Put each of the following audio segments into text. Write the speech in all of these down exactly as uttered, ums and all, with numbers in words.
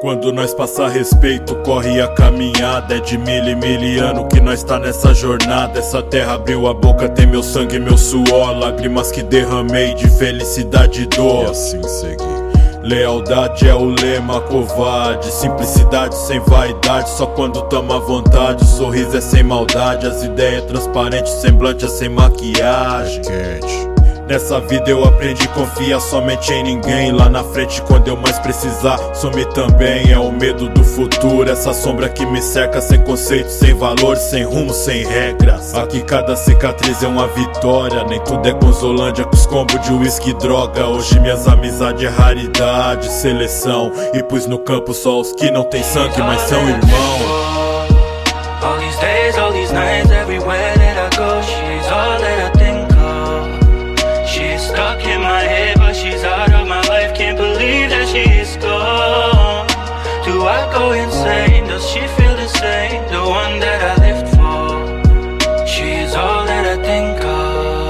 Quando nós passa respeito, corre a caminhada. É de mil e mil ano que nós tá nessa jornada. Essa terra abriu a boca, tem meu sangue e meu suor, lágrimas que derramei de felicidade e dor. E assim segui. Lealdade é o lema, covarde. Simplicidade sem vaidade, só quando tamo à vontade. O sorriso é sem maldade, as ideias transparentes, o semblante é sem maquiagem. Quente. Nessa vida eu aprendi a confiar somente em ninguém. Lá na frente quando eu mais precisar, some também. É o medo do futuro, essa sombra que me cerca. Sem conceito, sem valores, sem rumo, sem regras. Aqui cada cicatriz é uma vitória. Nem tudo é Gonzolândia com os combos de uísque e droga. Hoje minhas amizades é raridade, seleção. E pus no campo só os que não tem sangue, mas são irmãos. All these days, all these nights, everywhere that I go, she's all that I think of. She's stuck in my head, but she's out of my life. Can't believe that she is gone. Do I go insane? Does she feel the same? The one that I lived for. She is all that I think of.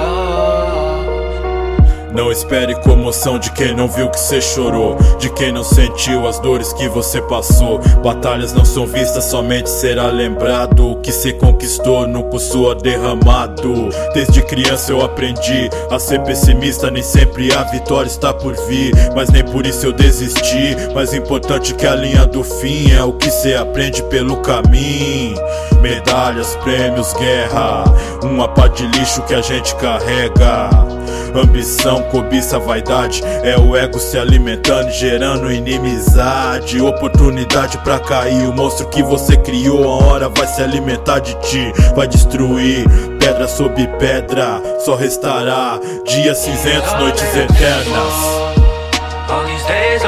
Não espere comoção de quem não viu que cê chorou, de quem não sentiu as dores que você passou. Batalhas não são vistas, somente será lembrado. O que cê conquistou nunca soa derramado. Desde criança eu aprendi a ser pessimista. Nem sempre a vitória está por vir, mas nem por isso eu desisti. Mais importante que a linha do fim é o que cê aprende pelo caminho. Medalhas, prêmios, guerra, uma pá de lixo que a gente carrega. Ambição, cobiça, vaidade, é o ego se alimentando e gerando inimizade. Oportunidade pra cair, o monstro que você criou a hora vai se alimentar de ti. Vai destruir, pedra sobre pedra, só restará dias cinzentos, noites eternas. All these days,